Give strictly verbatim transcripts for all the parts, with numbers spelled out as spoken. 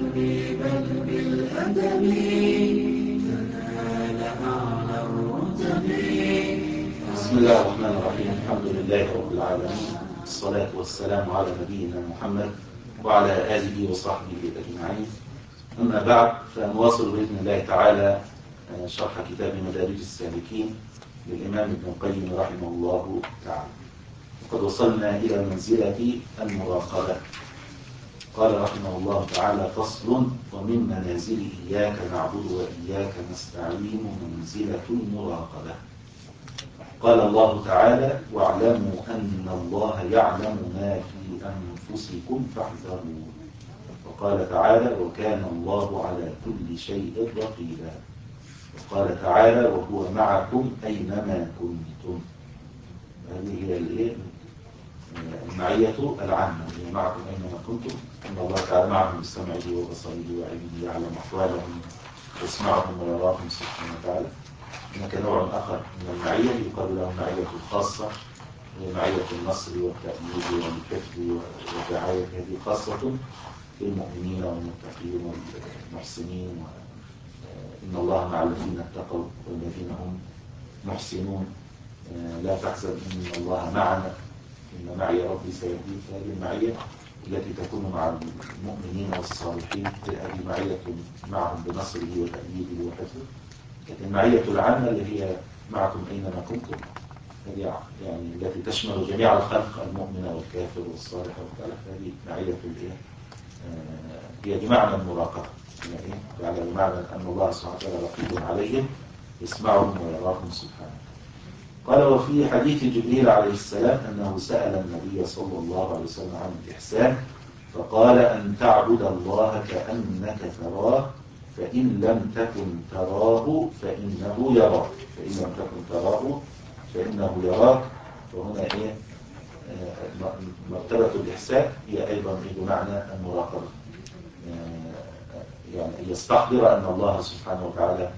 بل بالأدب تنال أعلى الرتب. بسم الله الرحمن الرحيم. الحمد لله رب العالمين، الصلاة والسلام على نبينا محمد وعلى آله وصحبه أجمعين. أما بعد، فنواصل بإذن الله تعالى شرح كتاب مدارج السالكين للإمام ابن القيم رحمه الله تعالى. وقد وصلنا إلى منزلة المراقبة. قال رحمه الله تعالى: فصل: ومن منازل إياك نعبد وإياك نستعين منزلة المراقبة. قال الله تعالى: واعلموا أن الله يعلم ما في أنفسكم فاحذروا. وقال تعالى: وكان الله على كل شيء رقيبا. وقال تعالى: وهو معكم أينما كنتم. هذه هي الايه المعية العامة، هي معكم أينما كنتم. إن الله تعالى معهم بسمعه وبصره وعلمه، يعلم أحوالهم ويسمعهم ويراهم سبحانه وتعالى. هناك نوع آخر من المعية يقال له معية الخاصة، هي معية النصر والتأييد والحفظ والرعاية. هذه خاصة للمؤمنين والمتقين والمحسنين. إن الله مع الذين اتقوا والذين هم محسنون. لا تحزن إن الله معنا، إن معي ربي سيهدين. هذه المعية التي تكون مع المؤمنين والصالحين، هذه معية معهم بنصره وتأييده وحفظه. لكن المعية العامة اللي هي معكم أينما كنتم، هذه يعني التي تشمل جميع الخلق، المؤمن والكافر والصالح والمخالف. هذه معية الإيه؟ هي بمعنى المراقبة، يعني بمعنى أن الله سبحانه وتعالى رقيب عليهم، يسمعهم ويراهم سبحانه. قال: وفي حديث جبريل عليه السلام أنه سأل النبي صلى الله عليه وسلم عن الإحسان، فقال: أن تعبد الله كأنك تراه، فإن لم تكن تراه فإنه يراك. فإن لم تكن تراه فإنه يراك. وهنا إيه؟ مرتبة الإحسان هي أيضا بمعنى المراقبة، يعني يستحضر أن الله سبحانه وتعالى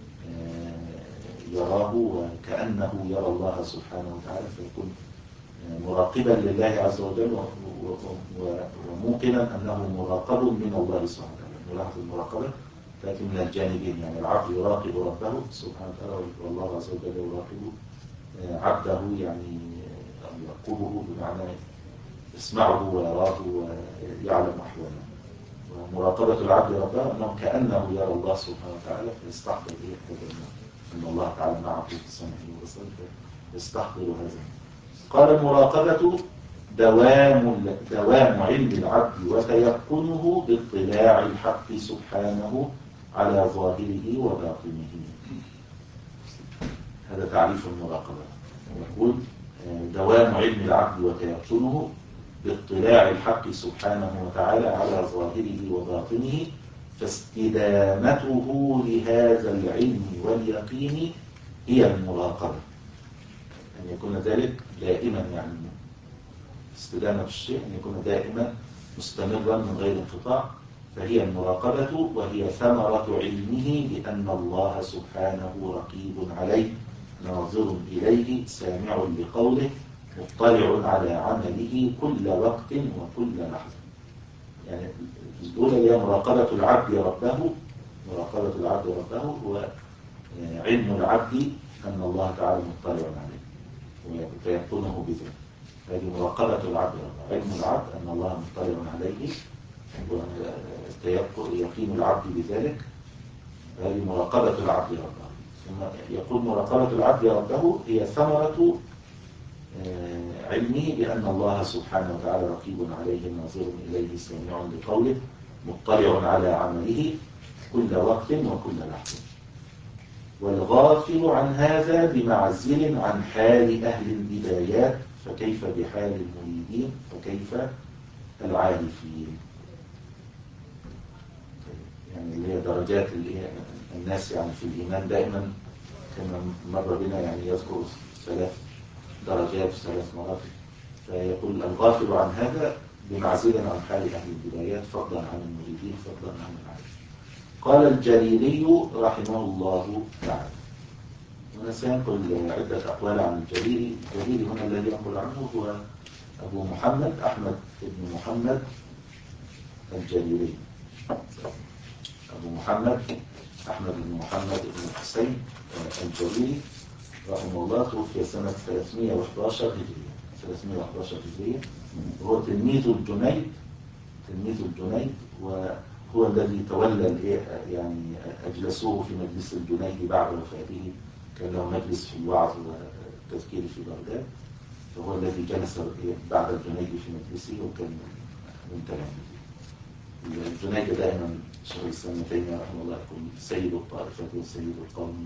يراه وكأنه يرى الله سبحانه وتعالى، فيكون مراقبا لله عز وجل وموقنا أنه مراقب من الله سبحانه وتعالى. نلاحظ المراقبة لكن من الجانبين، يعني العبد يراقب ربه سبحانه وتعالى، والله عز وجل يراقب عبده، يعني يرقبه بمعنى يسمعه ويراه ويعلم أحواله. ومراقبة العبد ربه أنه كأنه يرى الله سبحانه وتعالى، فيستحضر به هذا أن الله تعالى معه في سمعه وبصره، فيستحضر هذا. قال: المراقبة دوام دوام علم العبد وتيقنه باطلاع الحق سبحانه على ظاهره وباطنه. هذا تعريف المراقبة. يقول: دوام علم العبد وتيقنه باطلاع الحق سبحانه وتعالى على ظاهره وباطنه، فاستدامته لهذا العلم واليقين هي المراقبة. أن يكون ذلك دائما، يعني استدامة الشيء أن يكون دائما مستمرا من غير انقطاع، فهي المراقبة، وهي ثمرة علمه بأن الله سبحانه رقيب عليه، ناظر إليه، سامع لقوله، مطلع على عمله كل وقت وكل لحظة. يعني الأولى هي مراقبة العبد ربه. مراقبة العبد ربه هو علم العبد أن الله تعالى مطلع عليه ويقونه بذلك. هذه مراقبة العبد ربه. علم العبد أن الله مطلع عليه ويقين العبد بذلك. هذه مراقبة العبد ربه. ثم يقول: مراقبة العبد ربه هي ثمرة علمه بأن الله سبحانه وتعالى رقيب عليه، ناظر إليه، سامع لقوله، مطلع على عمله كل وقت وكل لحظة. والغافل عن هذا بمعزل عن حال أهل البدايات، فكيف بحال المريدين، فكيف العارفين. يعني اللي هي درجات الناس يعني في الإيمان. دائما كما مر بنا يعني يذكر ثلاث درجات ثلاث مراتب. فيقول: الغافل عن هذا بمعزل عن حال أهل البدايات، فضلا عن المريدين، فضلا عن العارفين. قال الجليلي رحمه الله تعالى. هنا سينقل عدة أقوال عن الجليلي. الجليلي هنا الذي ينقل عنه هو أبو محمد أحمد بن محمد الجليلي، أبو محمد أحمد بن محمد بن الحسين الجليلي رحمه الله، توفي سنة ثلاثمائة وأحد عشر هجرية ثلاثمائة وأحد عشر هجرية، وهو تلميذ الجنيد تلميذ الجنيد وهو الذي تولى يعني أجلسوه في مجلس الجنيد بعد وفاته، كان له مجلس في الوعظ والتذكير في بغداد، فهو الذي جلس بعد الجنيد في مجلسه وكان من تلاميذه. الجنيد دائما شيخ الإسلام ابن تيمية رحمه الله يقول سيد الطائفة وسيد القوم،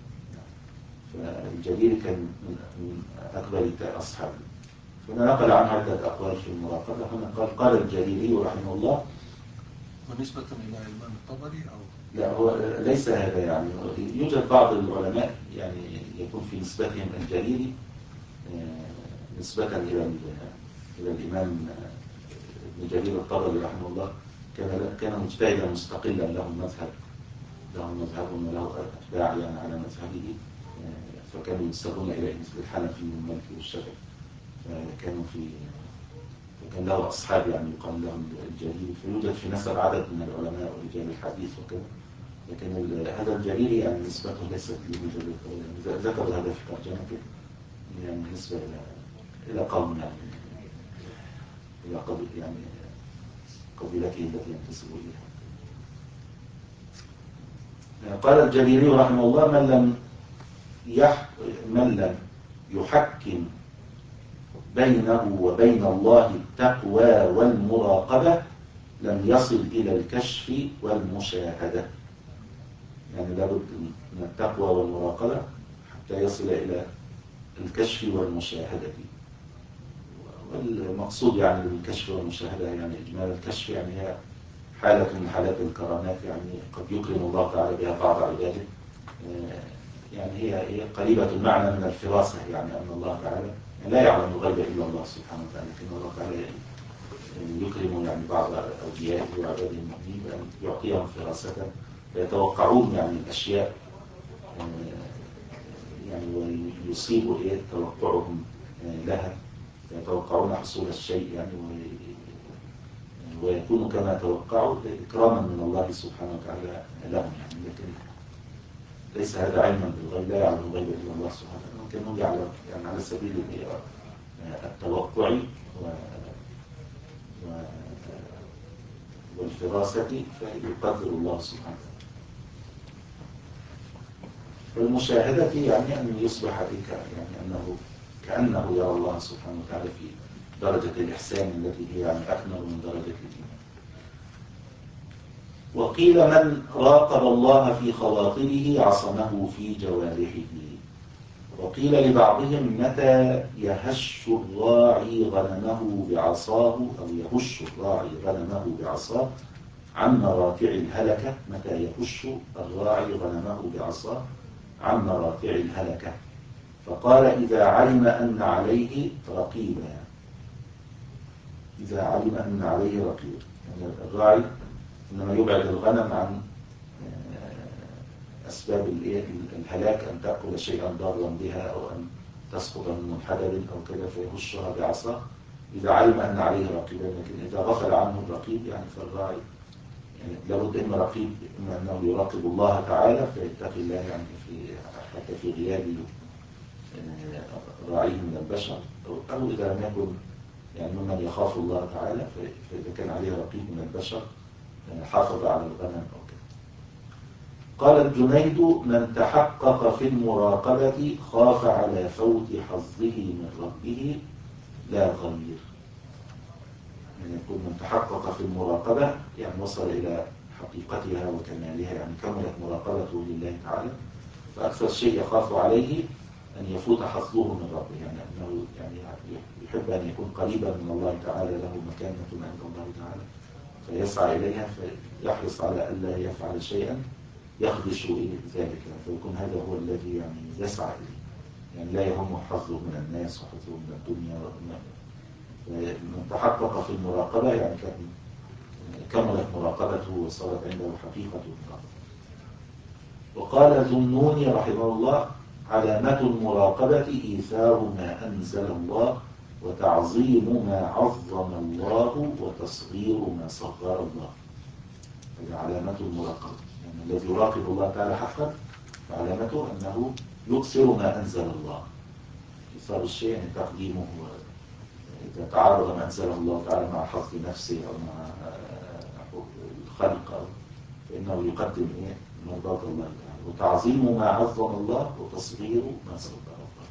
فالجليل كان من أكبر أصحابه. هنا نقل عنه عدة أقوال في المراقبة. هنا قال قال الجليلي رحمه الله ونسبة إلى الإمام الطبري أو لا، هو ليس هذا، يعني يوجد بعض العلماء يعني يكون في نسبتهم الجليلي نسبة إلى إلى الإمام ابن جرير الطبري رحمه الله، كان كان مجتهدا مستقلا، له مذهب له مذهب وله أتباع يعني على مذهبه، فكانوا ينسبون إليه مثل الحنفي والمالكي والشافعي، فكانوا في وكان له أصحاب يعني يقال لهم الجليل، فيوجد في نسب عدد من العلماء ورجال الحديث وكذا، لكن هذا الجليل يعني نسبته ليست لابن جرير، ذكر هذا في ترجمته، يعني نسبة إلى إلى قوم يعني إلى قبيل يعني قبيلته التي ينتسب إليها. قال الجليلي رحمه الله من لم يح من لم يحكم بينه وبين الله التقوى والمراقبة لم يصل إلى الكشف والمشاهدة. يعني لابد من التقوى والمراقبة حتى يصل إلى الكشف والمشاهدة. والمقصود يعني بالكشف والمشاهدة يعني إجمال الكشف يعني هي حالة من حالات الكرامات، يعني قد يكرم الله تعالى بها بعض عباده، يعني هي هي قريبة المعنى من الفراسة، يعني أن الله تعالى لا يعلم الغيب إلا الله سبحانه وتعالى، لكن الله تعالى يكرم يعني بعض أوليائه وعباده المؤمنين بأن يعطيهم فراسة فيتوقعون يعني الأشياء يعني ويصيبوا إيه توقعهم لها، يتوقعون حصول الشيء يعني ويكونوا كما توقعوا إكراما من الله سبحانه وتعالى لهم يعني. لكن ليس هذا علما بالغيب، لا يعلم الغيب إلا الله سبحانه وتعالى، لكنه يعلم يعني على سبيل التوقع والفراسة فيقدر الله سبحانه وتعالى. والمشاهدة يعني أن يصبح بك يعني أنه كأنه يرى الله سبحانه وتعالى في درجة الإحسان التي هي يعني أكمل من درجة الإيمان. وقيل من راقب الله في خواطره عصمه في جوارحه. وقيل لبعضهم متى يهش الراعي غنمه بعصاه أو يهش الراعي غنمه بعصاه عن مراتع الهلكة. متى يهش الراعي غنمه بعصاه عن مراتع الهلكة. فقال إذا علم أن عليه رقيبا. إذا علم أن عليه رقيب، يعني الراعي إنما يبعد الغنم عن أسباب الهلاك، أن تأكل شيئا ضارا بها أو أن تسقط من منحدر أو كذا فيهشها بعصاه إذا علم أن عليه رقيبا. لكن إذا غفل عنه الرقيب يعني فالراعي يعني لابد إما رقيب إما أنه يراقب الله تعالى فيتقي الله يعني في حتى في غياب راعيه من البشر، أو إذا لم يكن يعني ممن يخاف الله تعالى فإذا كان عليه رقيب من البشر حافظ على الغنم أو كذا. قال الجنيد من تحقق في المراقبة خاف على فوت حظه من ربه لا غير. يعني يكون من تحقق في المراقبة يعني وصل إلى حقيقتها وكمالها، يعني كملت مراقبته لله تعالى، فأكثر شيء يخاف عليه أن يفوت حظه من ربه، يعني أنه يعني يحب أن يكون قريبا من الله تعالى، له مكانة عند الله تعالى فيسعى إليها، فيحرص على ألا يفعل شيئا يخدش إلى ذلك، فيكون هذا هو الذي يعني يسعى إليه، يعني لا يهم حظه من الناس وحظه من الدنيا. من تحقق في المراقبة يعني كملت مراقبته وصارت عنده حقيقة المراقبة. وقال ذنوني رحمه الله علامة المراقبة إيثار ما أنزل الله وتعظيم ما عظم الله وتصغير ما صغر الله. هذه علامة المراقبة. يعني الذي يراقب الله تعالى حقا علامته أنه يكثر ما أنزل الله. إثار الشيء يعني تقديمه، إذا تعارض ما أنزله الله تعالى مع حظ نفسه أو مع الخلق فإنه يقدم إيه مرضاة الله تعالى، وتعظيم ما عظم الله وتصغير ما صغر الله.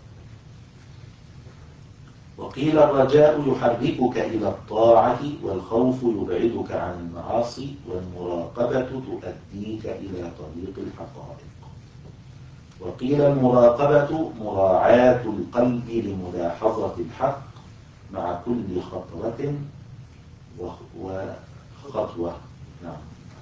وقيل الرجاء يحركك إلى الطاعة، والخوف يبعدك عن المعاصي، والمراقبة تؤديك إلى طريق الحقائق. وقيل المراقبة مراعاة القلب لملاحظة الحق مع كل خطوة وخطوة. نعم.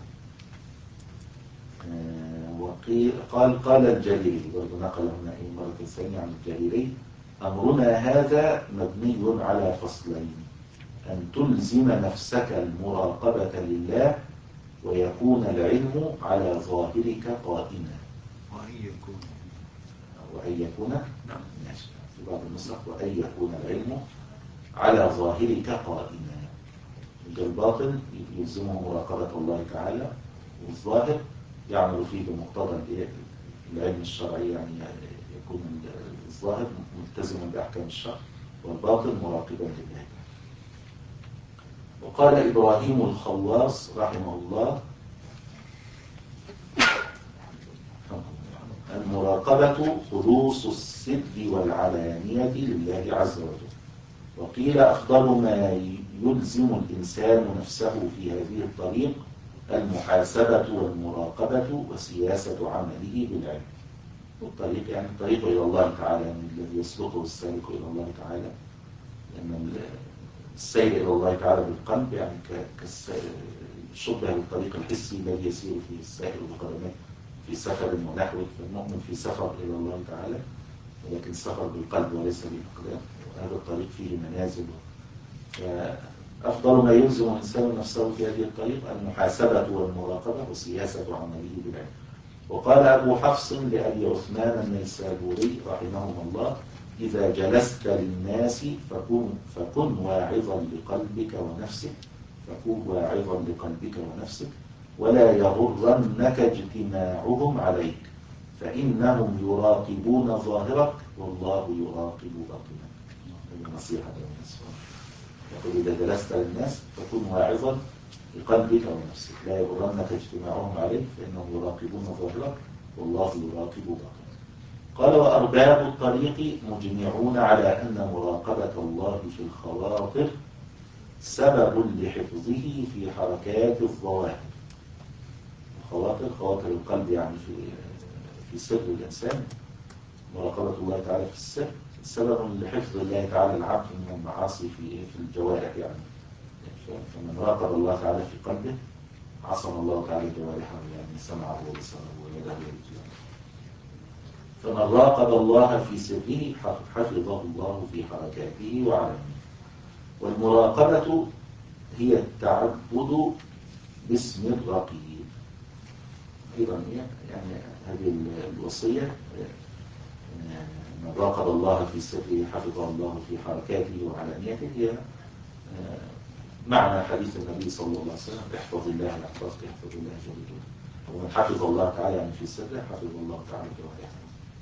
وقيل قال قال الجليلي، برضو نقل هنا مرة ثانية عن الجليلي: أمرنا هذا مبني على فصلين: أن تلزم نفسك المراقبة لله، ويكون العلم على ظاهرك قائما. وأن يكون وأن يكون نعم ماشي في بعض النسخ وأن يكون العلم على ظاهرك قائما. الباطن يلزمه مراقبة الله تعالى، والظاهر يعمل فيه بمقتضى العلم الشرعي، يعني يكون الظاهر ملتزما بأحكام الشرع، والباطن مراقبا لله. وقال إبراهيم الخواص رحمه الله: المراقبة خلوص السر والعلانية لله عز وجل. وقيل أفضل ما يلزم الإنسان نفسه في هذه الطريق المحاسبة والمراقبة وسياسة عمله بالعلم. والطريق يعني الطريق إلى الله تعالى، يعني الذي يسلكه السالك إلى الله تعالى، لأن السير إلى الله تعالى بالقلب يعني كشبه بالطريق الحسي الذي يسير فيه السائر بقدمه في سفر ونحوه. فالمؤمن في سفر إلى الله تعالى، ولكن السفر بالقلب وليس بالأقدام، وهذا الطريق فيه منازل. فأفضل ما يلزم الإنسان نفسه في هذه الطريق المحاسبة والمراقبة وسياسة عمله بالعلم. وقال أبو حفص لأبي عثمان النيسابوري رحمه الله: إذا جلست للناس فكن, فكن واعظا لقلبك ونفسك فكن واعظا لقلبك ونفسك ولا يغرنك اجتماعهم عليك، فإنهم يراقبون ظاهرك والله يراقب باطنك. هذه نصيحة للناس. يقول: إذا جلست للناس فكن واعظا لقلبك ونفسك لا يغرنك اجتماعهم عليك، فإنهم يراقبون ظاهرك والله يراقب باطنك. قال: وأرباب الطريق مجمعون على أن مراقبة الله في الخواطر سبب لحفظه في حركات الظواهر. الخواطر خواطر القلب يعني في في سر الإنسان، مراقبة الله تعالى في السر سبب لحفظ الله تعالى العبد من المعاصي في في الجوارح. يعني فمن راقب الله تعالى في قلبه عصم الله تعالى جوارحه، يعني سمعه وبصره ويده ورجله. فمن راقب الله في سره حفظه الله في حركاته وعلمه. والمراقبة هي التعبد باسم الرقيب. أيضا يعني هذه الوصية: من راقب الله في سره حفظه الله في حركاته وعلانيته، هي معنى حديث النبي صلى الله عليه وسلم: احفظ الله يحفظك احفظ الله جل جلاله. ومن حفظ الله تعالى يعني في سره حفظ الله تعالى جوارحه.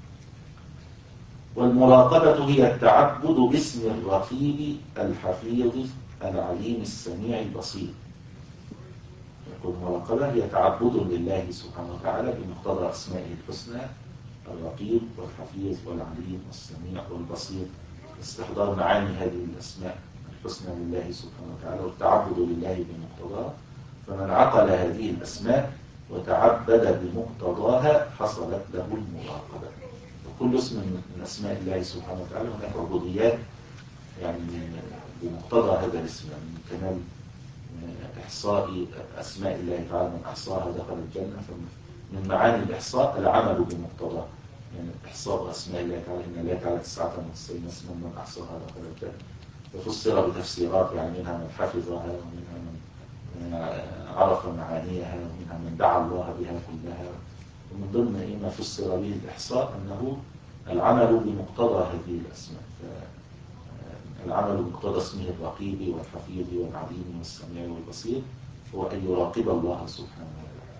والمراقبة هي التعبد باسم الرقيب الحفيظ العليم السميع البصير. يقول: المراقبة هي تعبد لله سبحانه وتعالى بمقتضى أسمائه الحسنى: الرقيب والحفيظ والعليم والسميع والبصير، استحضار معاني هذه الأسماء الحسنى لله سبحانه وتعالى والتعبد لله بمقتضاها. فمن عقل هذه الأسماء وتعبد بمقتضاها حصلت له المراقبة. وكل اسم من أسماء الله سبحانه وتعالى هناك عبوديات يعني بمقتضى هذا الاسم، يعني من كمال إحصاء أسماء الله تعالى: من أحصاها دخل الجنة. فمن معاني الإحصاء العمل بمقتضى، يعني إحصاء أسماء الله تعالى: إن الله تعالى تسعة وتسعين اسما من أحصاها دخل الجنة. ففسر بتفسيرات، يعني منها من حفظها ومنها من عرف معانيها ومنها من دعا الله بها كلها. ومن ضمن ما فسر به الإحصاء أنه العمل بمقتضى هذه الأسماء. العمل بمقتضى اسمه الرقيب والحفيظ والعليم والسميع والبصير هو أن يراقب الله سبحانه وتعالى.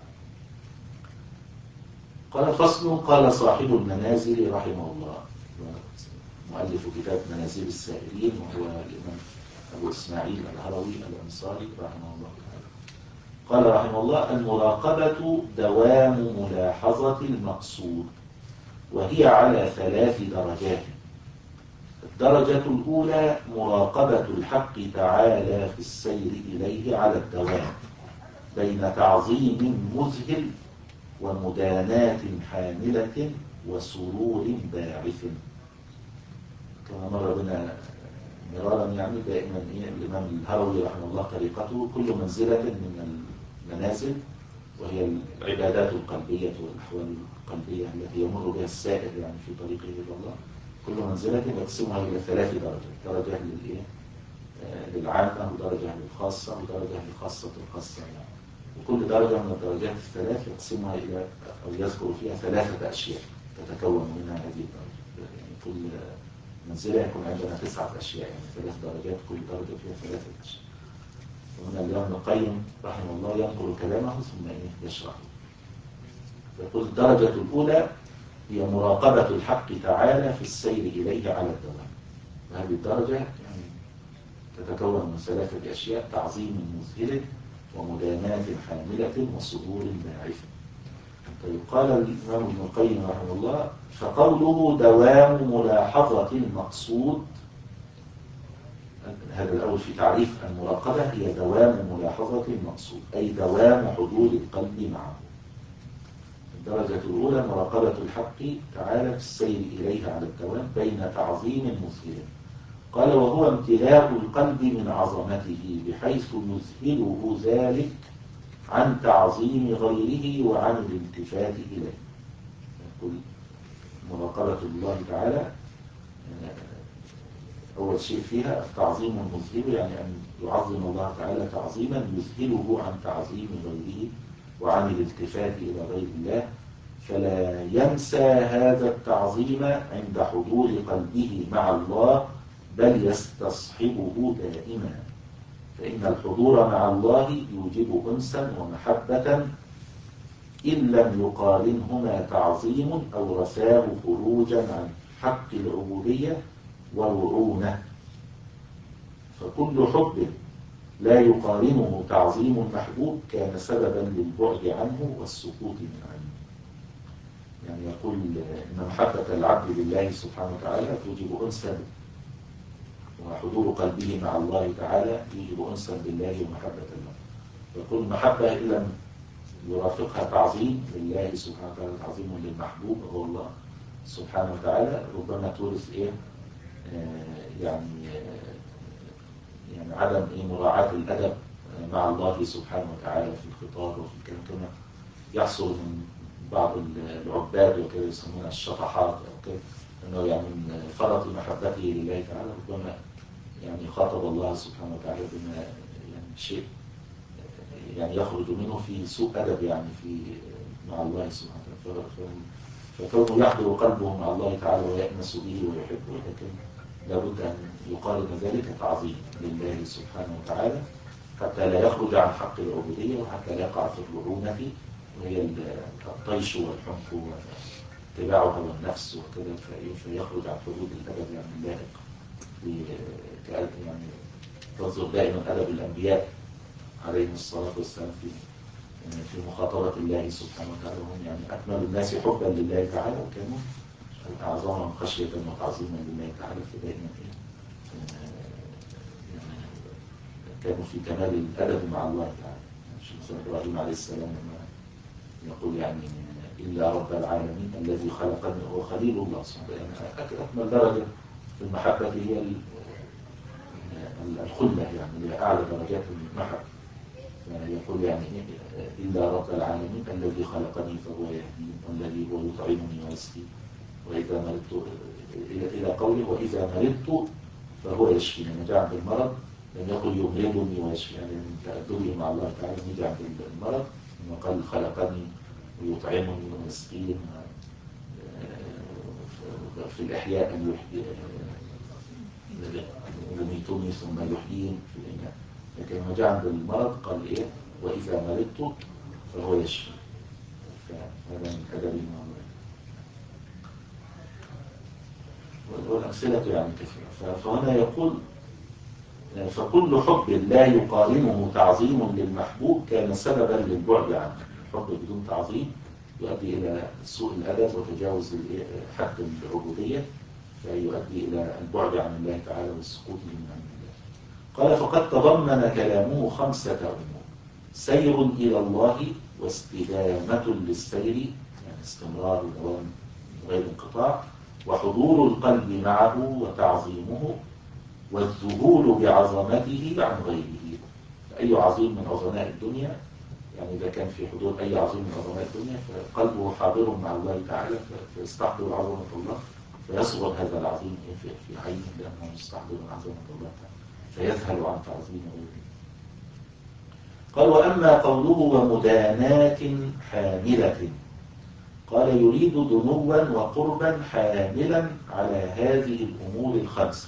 قال فصل. قال صاحب المنازل رحمه الله، مؤلف كتاب منازل السائرين، وهو الإمام أبو إسماعيل الهروي الأنصاري رحمه الله تعالى. قال رحمه الله: المراقبة دوام ملاحظة المقصود، وهي على ثلاث درجات. الدرجة الأولى مراقبة الحق تعالى في السير إليه على الدوام بين تعظيم مذهل ومداناة حاملة وسرور باعث. كما مر بنا مرارا يعني دائما إيه الإمام الهروي رحمه الله طريقته كل منزلة من المنازل، وهي العبادات القلبية والأحوال القلبية التي يمر بها السائر يعني في طريقه إلى الله. كل منزلة يقسمها إلى ثلاث درجات: درجة للإيه؟ آه للعامة، ودرجة للخاصة، ودرجة للخاصة الخاصة يعني. وكل درجة من الدرجات الثلاث يقسمها إلى أو يذكر فيها ثلاثة أشياء تتكون منها هذه الدرجة. يعني كل منزلة يكون عندنا تسعة أشياء، يعني ثلاث درجات، كل درجة فيها ثلاثة أشياء. وهنا الإمام ابن القيم رحمه الله ينقل كلامه ثم إيه يشرحه. يقول: الدرجة الأولى هي مراقبة الحق تعالى في السير إليه على الدوام. وهذه الدرجة يعني تتكون من ثلاثة أشياء: تعظيم مذهل، ومداناة حاملة، وصدور باعث. طيب، قال الإمام ابن القيم رحمه الله: فقوله دوام ملاحظة المقصود، هذا الأول في تعريف المراقبة، هي دوام ملاحظة المقصود، أي دوام حضور القلب معه. الدرجة الأولى مراقبة الحق تعالى في السير إليه على الدوام بين تعظيم مذهل. قال: وهو امتلاء القلب من عظمته بحيث يذهله ذلك عن تعظيم غيره وعن الالتفات إليه. يقول مراقبة الله تعالى أول شيء فيها التعظيم المذهل، يعني أن يعظم الله تعالى تعظيما يذهله عن تعظيم غيره وعن الالتفات إلى غير الله، فلا ينسى هذا التعظيم عند حضور قلبه مع الله، بل يستصحبه دائما. فإن الحضور مع الله يوجب أنسا ومحبة إن لم يقارنهما تعظيم أو رساه خروجا عن حق العبودية والرعونة. فكل حب لا يقارنه تعظيم المحبوب كان سببا للبعد عنه والسقوط من عنه. يعني يقول إن محبة العبد لله سبحانه وتعالى توجب أنسا، وحضور قلبه مع الله تعالى يوجب أنسا بالله ومحبة الله. يقول المحبة إن لم يرافقها تعظيم لله سبحانه وتعالى، تعظيم للمحبوب هو الله سبحانه وتعالى، ربما تورث إيه آه يعني آه يعني عدم إيه مراعاة الأدب مع الله سبحانه وتعالى في الخطاب وفي الكلام، كما يحصل من بعض العباد وكذا يسمونها الشطحات أو كذا، أنه يعني من فرط محبته لله تعالى ربما يعني خاطب الله سبحانه وتعالى بما يعني شيء يعني يخرج منه في سوء أدب يعني في مع الله سبحانه وتعالى. فكونه يحضر قلبه مع الله تعالى ويأنس به ويحبه، لكن لابد أن يقارن ذلك تعظيم لله سبحانه وتعالى حتى لا يخرج عن حق العبودية، وحتى لا يقع في الرعونة وهي الطيش والحنف واتباع هوى النفس وكذا، فيخرج عن حدود الأدب يعني اللائق يعني تنظر دائما أدب الأنبياء عليهم الصلاة والسلام في في مخاطبة الله سبحانه وتعالى، وهم يعني أكمل الناس حبا لله تعالى، وكانوا أعظمهم خشية وتعظيما لله تعالى، فدائما يعني كانوا في كمال الأدب مع الله تعالى. شيخ إبراهيم عليه السلام يقول يعني إلا رب العالمين الذي خلقني هو خليل الله سبحانه وتعالى. يعني أكمل درجة في المحبة هي الخلة، يعني هي أعلى درجات المحبة. يقول يعني إلا رب العالمين الذي خلقني فهو يهدين، والذي هو يطعمني ويسقين، وإذا مرضت إلى قوله وإذا مرضت فهو يشفيني. لما جاء عند المرض لم يقل يمرضني ويشفي، يعني من تأدبه مع الله تعالى نيجي عند المرض لما قال خلقني ويطعمني ويسقين. في الإحياء أن يميتني ثم يحيين في الإناء، لكن لما جاء عند المرض قال إيه وإذا مرضت فهو يشفي. فهذا من أدب المعاملة. والأمثلة يعني كثيرة. فهنا يقول فكل حب لا يقارنه تعظيم للمحبوب كان سببا للبعد عنه. الحب بدون تعظيم يؤدي إلى سوء الأدب وتجاوز حد العبودية، فيؤدي إلى البعد عن الله تعالى والسقوط من عن الله. قال فقد تضمن كلامه خمسة أمور: سير إلى الله واستدامة للسير، يعني استمرار ودوام غير انقطاع، وحضور القلب معه وتعظيمه، والذهول بعظمته عن غيره. أي عظيم من عظماء الدنيا، يعني إذا كان في حضور أي عظيم من عظماء الدنيا فقلبه حاضر مع الله تعالى فيستحضر عظمة الله، فيصغر هذا العظيم في عينه لأنه مستحضر عظمة الله تعالى فيذهل عن تعظيم غيره. قال وأما قوله ومدانات حاملة، قال يريد دنوا وقربا حاملا على هذه الأمور الخمسة.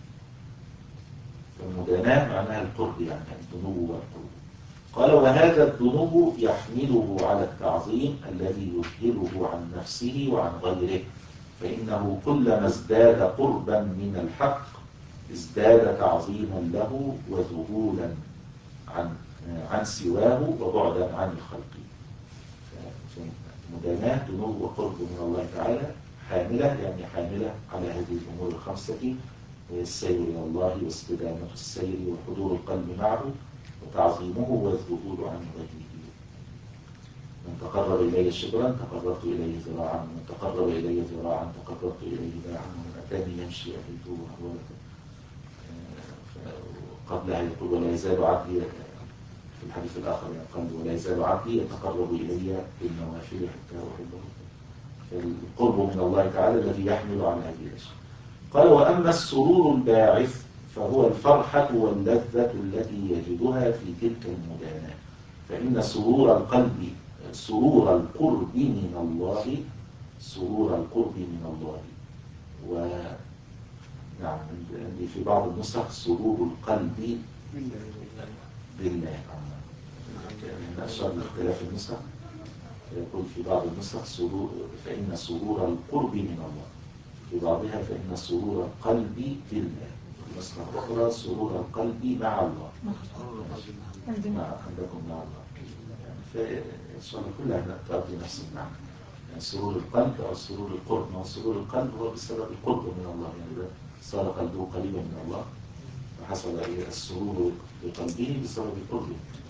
المداناة معناها القرب، يعني الدنو والقرب. قال وهذا الدنو يحمله على التعظيم الذي يذهله عن نفسه وعن غيره، فإنه كلما ازداد قربا من الحق ازداد تعظيما له وذهولا عن عن سواه وبعدا عن الخلق. مداناة دنو وقرب من الله تعالى حاملة، يعني حاملة على هذه الأمور الخمسة: السير إلى الله واستدامة السير وحضور القلب معه وتعظيمه والذهول عن غيره. من تقرب إلي شبرا تقربت إليه ذراعا، ومن تقرب إلي ذراعا تقربت إليه باعا، ومن أتاني يمشي أتيته هرولة. قبلها يقول ولا يزال عبدي، في الحديث الآخر قال ولا يزال عبدي يتقرب إلي بالنوافل حتى أحبه. فالقرب من الله تعالى الذي يحمل على هذه الأشياء. قال وأما السرور الباعث فهو الفرحة واللذة التي يجدها في تلك المدانات، فإن سرور القلب سرور القرب من الله سرور القرب من الله و نعم عندي في بعض النسخ سرور القلب بالله، من أشهر الاختلاف النسخ. يقول في بعض النسخ سرور فإن سرور القرب من الله، في بعضها فإن سرور القلب بالله، النسخة الأخرى سرور القلب مع الله. مع عندكم مع الله، يعني فإن شاء الله كلها تؤدي نفس المعنى، يعني سرور القلب أو سرور القرب. ما سرور القلب هو بسبب القرب من الله، يعني صار قلبه قريبا من الله وحصل السرور بقلبه بسبب القرب.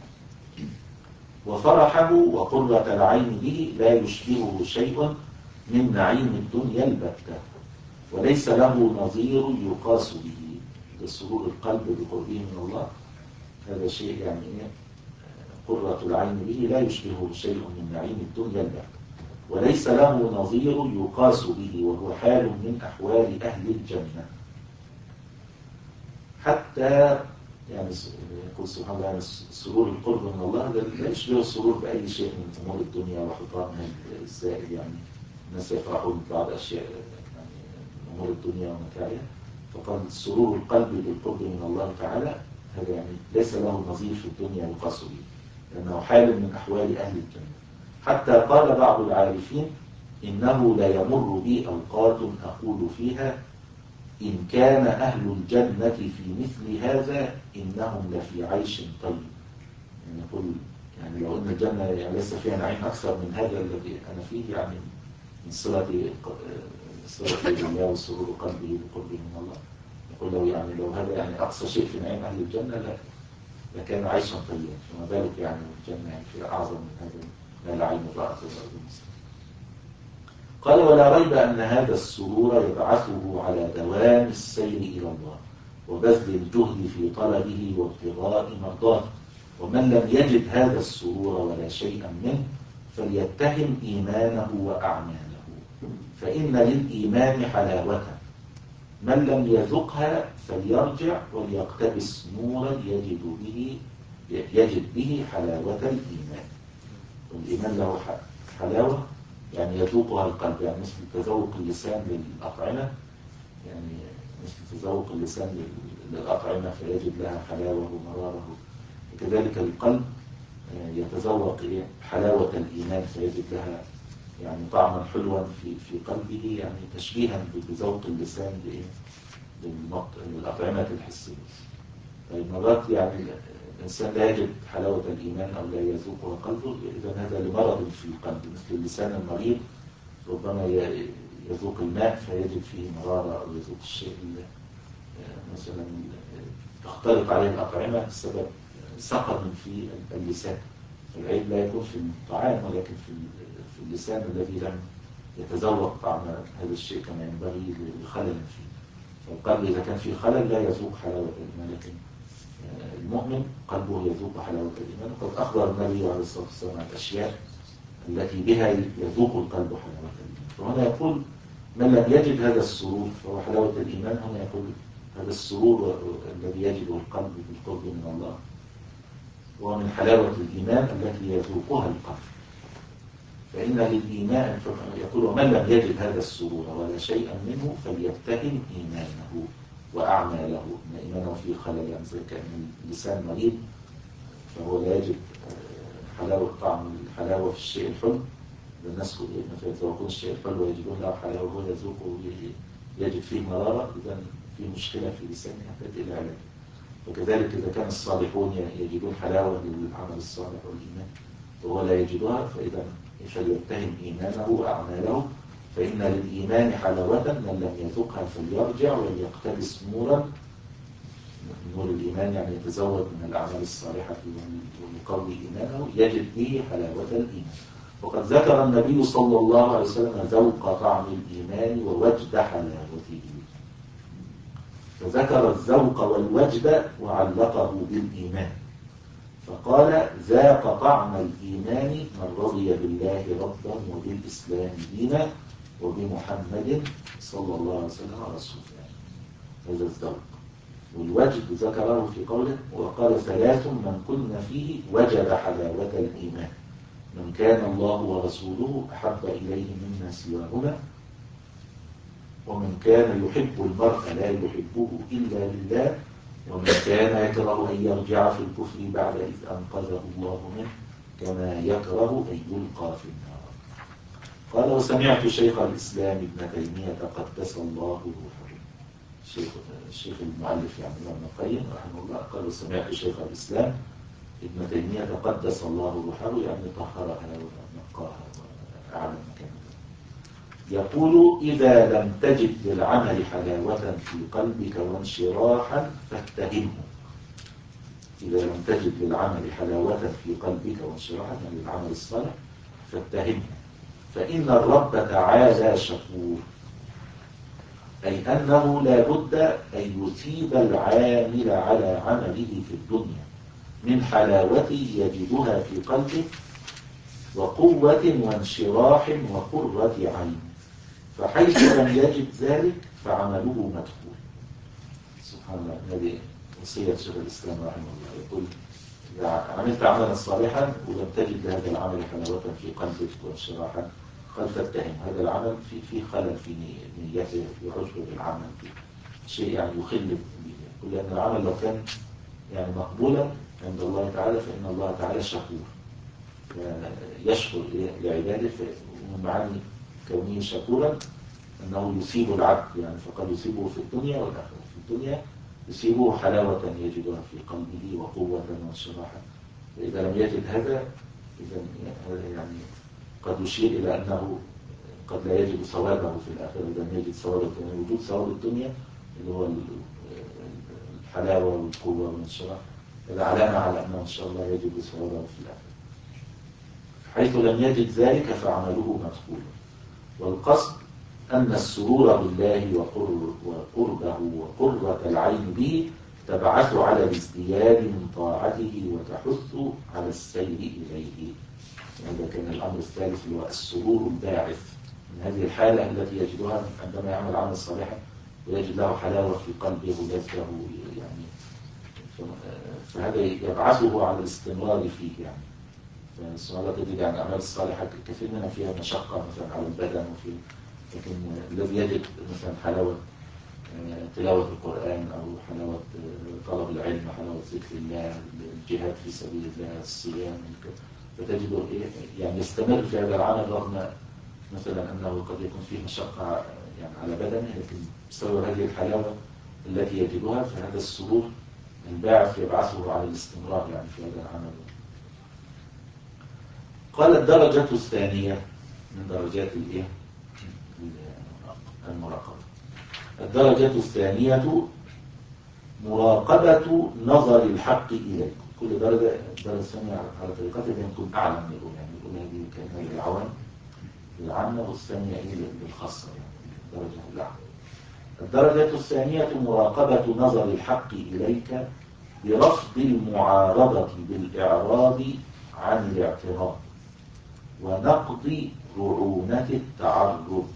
وفرحه وقرة العين به لا يشبهه شيء من نعيم الدنيا البتة، وليس له نظير يقاس به. سرور القلب بقربه من الله هذا شيء يعني قرة العين به لا يشبهه شيء من نعيم الدنيا البتة، وليس له نظير يقاس به، وهو حال من أحوال أهل الجنة. حتى يعني يقول سبحان الله سرور القرب من الله لا يشبه السرور بأي شيء من أمور الدنيا وحطامها الزائد. يعني الناس يفرحون ببعض أشياء يعني أمور الدنيا ومتاعها، فقال سرور القلب بالقرب من الله تعالى هذا يعني ليس له نظير في الدنيا يقاس به، لأنه حال من أحوال أهل الجنة. حتى قال بعض العارفين إنه لا يمر بي أوقات أقول فيها إن كان أهل الجنة في مثل هذا إنهم لفي عيش طيب. يعني يقول يعني لو أن الجنة يعني ليس فيها نعيم أكثر من هذا الذي أنا فيه، يعني من صلة صلة بالله وسرور قلبه بقربه من الله، يقول لو يعني لو هذا يعني أقصى شيء في نعيم أهل الجنة لا لكان عيشا طيبا، فما بالك يعني الجنة يعني فيها أعظم من هذا ما لا عين رأت ولا أذن سمعت. قال ولا ريب أن هذا السرور يبعثه على دوام السير إلى الله وبذل الجهد في طلبه وابتغاء مرضاته، ومن لم يجد هذا السرور ولا شيئا منه فليتهم إيمانه وأعماله، فإن للإيمان حلاوة من لم يذقها فليرجع وليقتبس نورا يجد به يجد به حلاوة الإيمان. والإيمان له حلاوة يعني يذوقها القلب، يعني مثل تذوق اللسان للأطعمة، يعني مثل تذوق اللسان للأطعمة فيجد لها حلاوة ومرارة، وكذلك القلب يتذوق حلاوة الإيمان فيجد لها يعني طعما حلوا في في قلبه، يعني تشبيها بذوق اللسان للأطعمة الحسية. طيب مرات يعني الإنسان لا يجد حلاوة الإيمان أو لا يذوقها قلبه، إذا هذا لمرض في القلب، مثل اللسان المريض ربما يذوق الماء فيجد فيه مرارة، أو يذوق الشيء مثلا تختلط عليه الأطعمة بسبب سقم في اللسان. العيب لا يكون في الطعام ولكن في في اللسان الذي لم يتذوق طعم هذا الشيء كما ينبغي لخلل فيه. فالقلب إذا كان فيه خلل لا يذوق حلاوة الإيمان، لكن المؤمن قلبه يذوق حلاوة الإيمان. وقد أخبر النبي عليه الصلاة والسلام عن الأشياء التي بها يذوق القلب حلاوة الإيمان. فهنا يقول من لم يجد هذا السرور فهو حلاوة الإيمان. هنا يقول هذا السرور الذي يجده القلب بالقرب من الله هو من حلاوة الإيمان التي يذوقها القلب. فإن للإيمان يقول ومن لم يجد هذا السرور ولا شيئا منه فليتهم إيمانه وأعماله. إن إيمانه فيه خلل، يعني زي كأن اللسان مريض فهو لا يجد حلاوة طعم الحلاوة في الشيء الحلو. الناس مثلا يتذوقون الشيء الحلو ويجدون له حلاوة وهو يذوقه يجد فيه مرارة، إذا في مشكلة في لسانه يحتاج إلى علاج. وكذلك إذا كان الصالحون يجدون حلاوة للعمل الصالح والإيمان وهو لا يجدها، فإذا فليتهم إيمانه وأعماله. فإن للإيمان حلاوة من لم يذوقها فليرجع وليقتبس نورا. نور الإيمان يعني يتزود من الأعمال الصالحة ويقوي إيمانه يجد به حلاوة الإيمان. وقد ذكر النبي صلى الله عليه وسلم ذوق طعم الإيمان ووجد حلاوته، فذكر الذوق والوجد وعلقه بالإيمان فقال ذاق طعم الإيمان من رضي بالله ربا وبالإسلام دينا وبمحمد صلى الله عليه وسلم رسولا. هذا الذوق. والوجد ذكره في قوله وقال ثلاث من كن فيه وجد حلاوة الإيمان من كان الله ورسوله أحب إليه مما سواهما ومن كان يحب المرء لا يحبه إلا لله ومن كان يكره أن يرجع في الكفر بعد إذ أنقذه الله منه كما يكره أن يلقى في النار. قال وسمعت شيخ الإسلام ابن تيمية قدس الله روحه. الشيخ الشيخ المؤلف يعني ابن القيم رحمه الله قال وسمعت شيخ الإسلام ابن تيمية قدس الله روحه، يعني طهرها ونقاها وأعلى مكانها. يقول إذا لم تجد للعمل حلاوة في قلبك وانشراحا فاتهمه. إذا لم تجد للعمل حلاوة في قلبك وانشراحا، يعني العمل الصالح، فاتهمه. فإن الرب تعالى شكور، أي أنه لا بد أن يثيب العامل على عمله في الدنيا من حلاوة يجدها في قلبه وقوة وانشراح وقرة عين، فحيث لم يجد ذلك فعمله مدخول. سبحان الله. هذه وصية شيخ الإسلام رحمه الله. يقول إذا عملت عملا صالحا ولم تجد لهذا العمل حلاوة في قلبك وانشراحا قد تتهم هذا العمل في في خلل في نيته، في عجب بالعمل، في شيء يعني يخل به. يقول لأن العمل لو كان يعني مقبولا عند الله تعالى فإن الله تعالى شكور يشكر لعباده. ومن معاني كونه شكورا أنه يصيب العبد، يعني فقد يصيبه في الدنيا والآخرة. في الدنيا يصيبه حلاوة يجدها في قلبه وقوة وانشراحا، وإذا لم يجد هذا إذا هذا يعني قد يشير إلى أنه قد لا يجد ثوابه في الآخرة. إذا لم يجد ثواب الدنيا، وجود ثواب الدنيا اللي هو الحلاوة والقوة والانشراح هذا علامة على أنه إن شاء الله يجد ثوابه في الآخرة. حيث لم يجد ذلك فعمله مدخول. والقصد أن السرور بالله وقربه وقرة العين به تبعث على الازدياد من طاعته وتحث على السير إليه. هذا كان الأمر الثالث اللي هو السرور الباعث من هذه الحالة التي يجدها عندما يعمل عمل صالحا ويجد له حلاوة في قلبه ولذة، يعني فهذا يبعثه على الاستمرار فيه. يعني فالسؤال تجد يعني الأعمال الصالحة كثير منها فيها مشقة مثلا على البدن وفي، لكن الذي يجد مثلا حلاوة تلاوة القرآن أو حلاوة طلب العلم، حلاوة ذكر الله، الجهاد في سبيل الله، الصيام، فتجده إيه يعني يستمر في هذا العمل رغم مثلا أنه قد يكون فيه مشقة يعني على بدنه، لكن بسبب هذه الحلاوة التي يجدها فهذا السرور الباعث يبعثه على الاستمرار يعني في هذا العمل. قال الدرجة الثانية من درجات الإيه؟ المراقبة. الدرجة الثانية مراقبة نظر الحق إليك. كل درجة الدرجة الثانية على طريقتها يكون أعلى من الأولى، يعني الأولى دي كانها للعوام العامة والثانية إيه للخاصة يعني الدرجة الأعلى. الدرجة الثانية مراقبة نظر الحق إليك برفض المعارضة بالإعراض عن الاعتراض ونقض رعونة التعرض.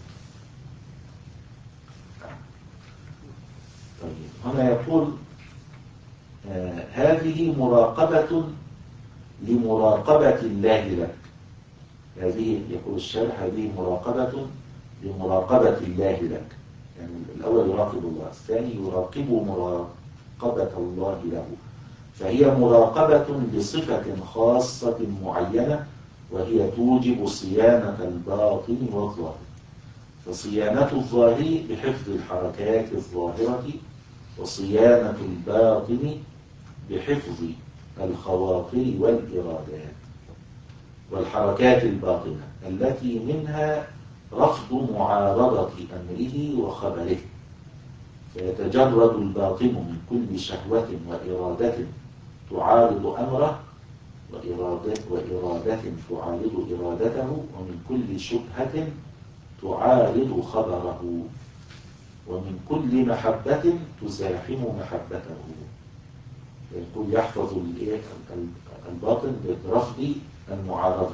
طيب هنا يقول آه هذه مراقبة لمراقبة الله لك. هذه يقول الشارح هذه مراقبة لمراقبة الله لك، يعني الأول يراقب الله، الثاني يراقب مراقبة الله له، فهي مراقبة لصفة خاصة معينة وهي توجب صيانة الباطن والظاهر. فصيانة الظاهر بحفظ الحركات الظاهرة، وصيانة الباطن بحفظ الخواطر والإرادات والحركات الباطنة التي منها رفض معارضة أمره وخبره، فيتجرد الباطن من كل شهوة وإرادة تعارض أمره وإرادة, وإرادة تعارض إرادته، ومن كل شبهة تعارض خبره، ومن كل محبة تزاحم محبته. يقول يحفظ الباطن برفض المعارضة.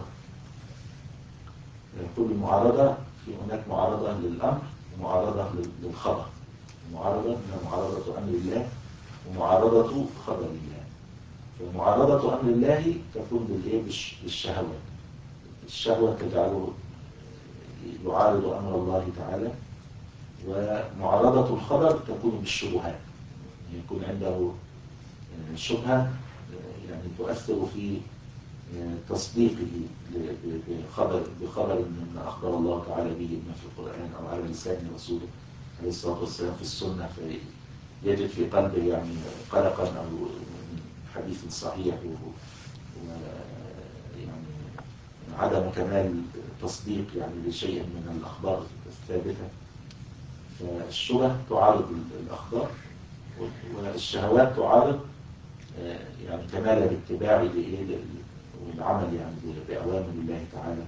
كل معارضة في هناك معارضة للأمر ومعارضة للخبر. المعارضة من معارضة أمر الله ومعارضة خبر الله. فمعارضة أمر الله تكون بالإيه بالشهوة. الشهوة تجعله يعارض أمر الله تعالى، ومعارضة الخبر تكون بالشبهات، يكون عنده شبهة يعني تؤثر في تصديقه بخبر بخبر من أخبر الله تعالى به إما في القرآن أو على لسان رسوله عليه الصلاة والسلام في السنة، فيجد في قلبه يعني قلقا أو حديث صحيح ويعني عدم كمال تصديق يعني لشيء من الأخبار الثابتة. فالشبه تعارض الأخبار، والشهوات تعارض يعني كمال الاتباع والعمل يعني بأوامر الله تعالى.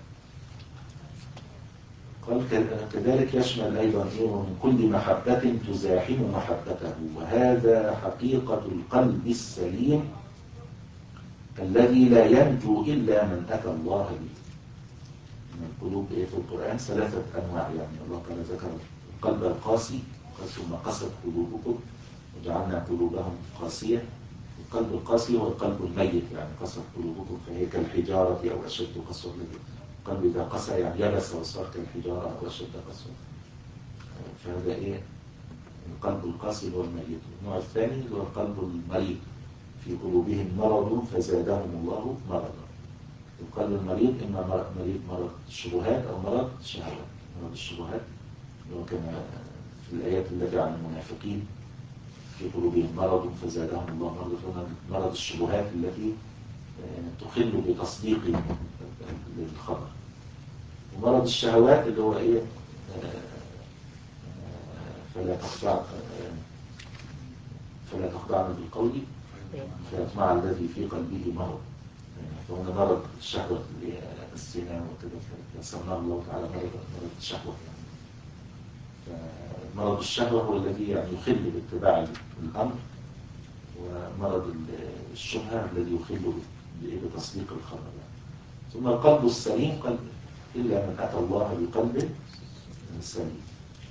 قال كذلك يشمل أيضا ومن كل محبة تزاحم محبته، وهذا حقيقة القلب السليم الذي لا ينجو إلا من أتى الله به. من القلوب في القرآن ثلاثة أنواع، يعني الله تعالى ذكر القلب القاسي ثم قست قلوبكم وجعلنا قلوبهم قاسية. القلب القاسي هو القلب الميت، يعني قست قلوبكم فهي كالحجارة أو أشد قسوة. القلب إذا قسى يعني يبس وصار كالحجارة أو أشد قسوة. فهذا إيه القلب القاسي هو الميت. النوع الثاني هو القلب المريض، في قلوبهم مرض فزادهم الله مرضا. القلب المريض إما مريض مرض الشبهات أو مرض الشهوات. مرض الشبهات وكما في الآيات التي عن المنافقين في قلوبهم مرض فزادهم الله مرضا، مرض الشبهات التي تخل بتصديق للخبر. ومرض الشهوات اللي هو ايه فلا تخضع فلا تخضعن بالقول فيطمع الذي في قلبه مرض. فهنا مرض الشهوة الزنا وكذا فسماه الله تعالى مرض مرض الشهوة. مرض الشهوة هو الذي يعني يخل باتباع الأمر، ومرض الشبهة الذي يخل بتصديق الخبر. ثم القلب السليم قلب إلا من أتى الله بقلب سليم.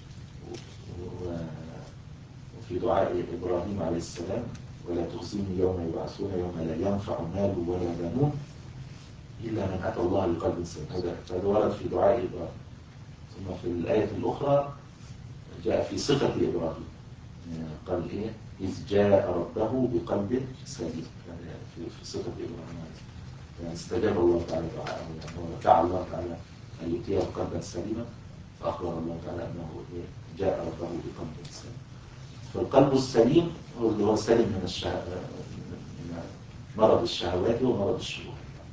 وفي دعاء إبراهيم عليه السلام ولا تخزيني يوم يبعثون يوم لا ينفع مال ولا بنون إلا من أتى الله بقلب سليم. هذا ورد في دعاء إبراهيم. ثم في الآية الأخرى جاء في صفة إبراهيم قال إيه؟ إذ جاء ربه بقلب سليم، يعني في في صفة إبراهيم يعني استجاب الله تعالى دعاءه، يعني ودعا الله تعالى أن يؤتيه قلبا سليما، فأخبر الله تعالى أنه جاء ربه بقلب سليم. فالقلب السليم هو اللي هو سليم من الشه... من مرض الشهوات ومرض الشبهات.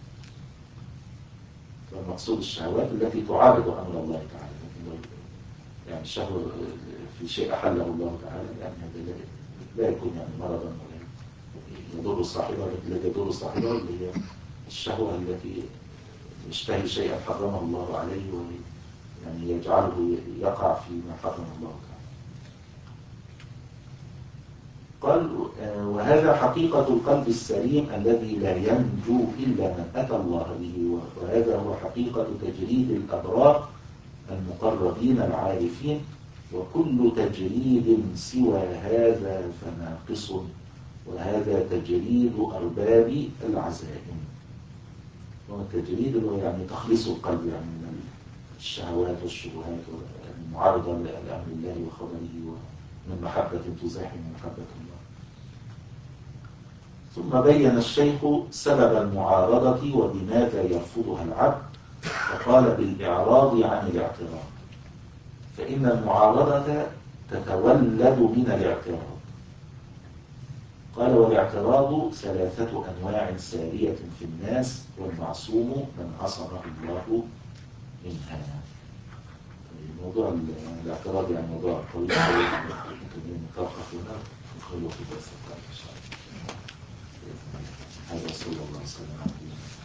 فالمقصود الشهوات التي تعارض أمر الله تعالى، يعني الشهوة في شيء أحله الله تعالى، يعني هذا لا يكون يعني مرضا يضر صاحبه، الذي يضر صاحبه اللي هي الشهوة التي يشتهي شيئا حرمه الله عليه ويعني يجعله يقع فيما حرم الله تعالى. قال وهذا حقيقة القلب السليم الذي لا ينجو إلا من أتى الله به، وهذا هو حقيقة تجريد الأبرار المقربين العارفين، وكل تجريد سوى هذا فناقص، وهذا تجريد أرباب العزائم. والتجريد اللي هو يعني تخليص القلب يعني من الشهوات والشبهات المعارضة لأمر الله وخبره، ومن محبة تزاحم محبة الله. ثم بين الشيخ سبب المعارضة وبماذا يرفضها العبد، فقال بالإعراض عن الاعتراض، فإن المعارضة تتولد من الاعتراض. قال والاعتراض ثلاثة أنواع سارية في الناس، والمعصوم من عصمه الله منها. موضوع الاعتراض يعني موضوع طويل ممكن نتوقف هنا ندخله في درس القادم إن شاء الله. هذا صلى الله عليه وسلم.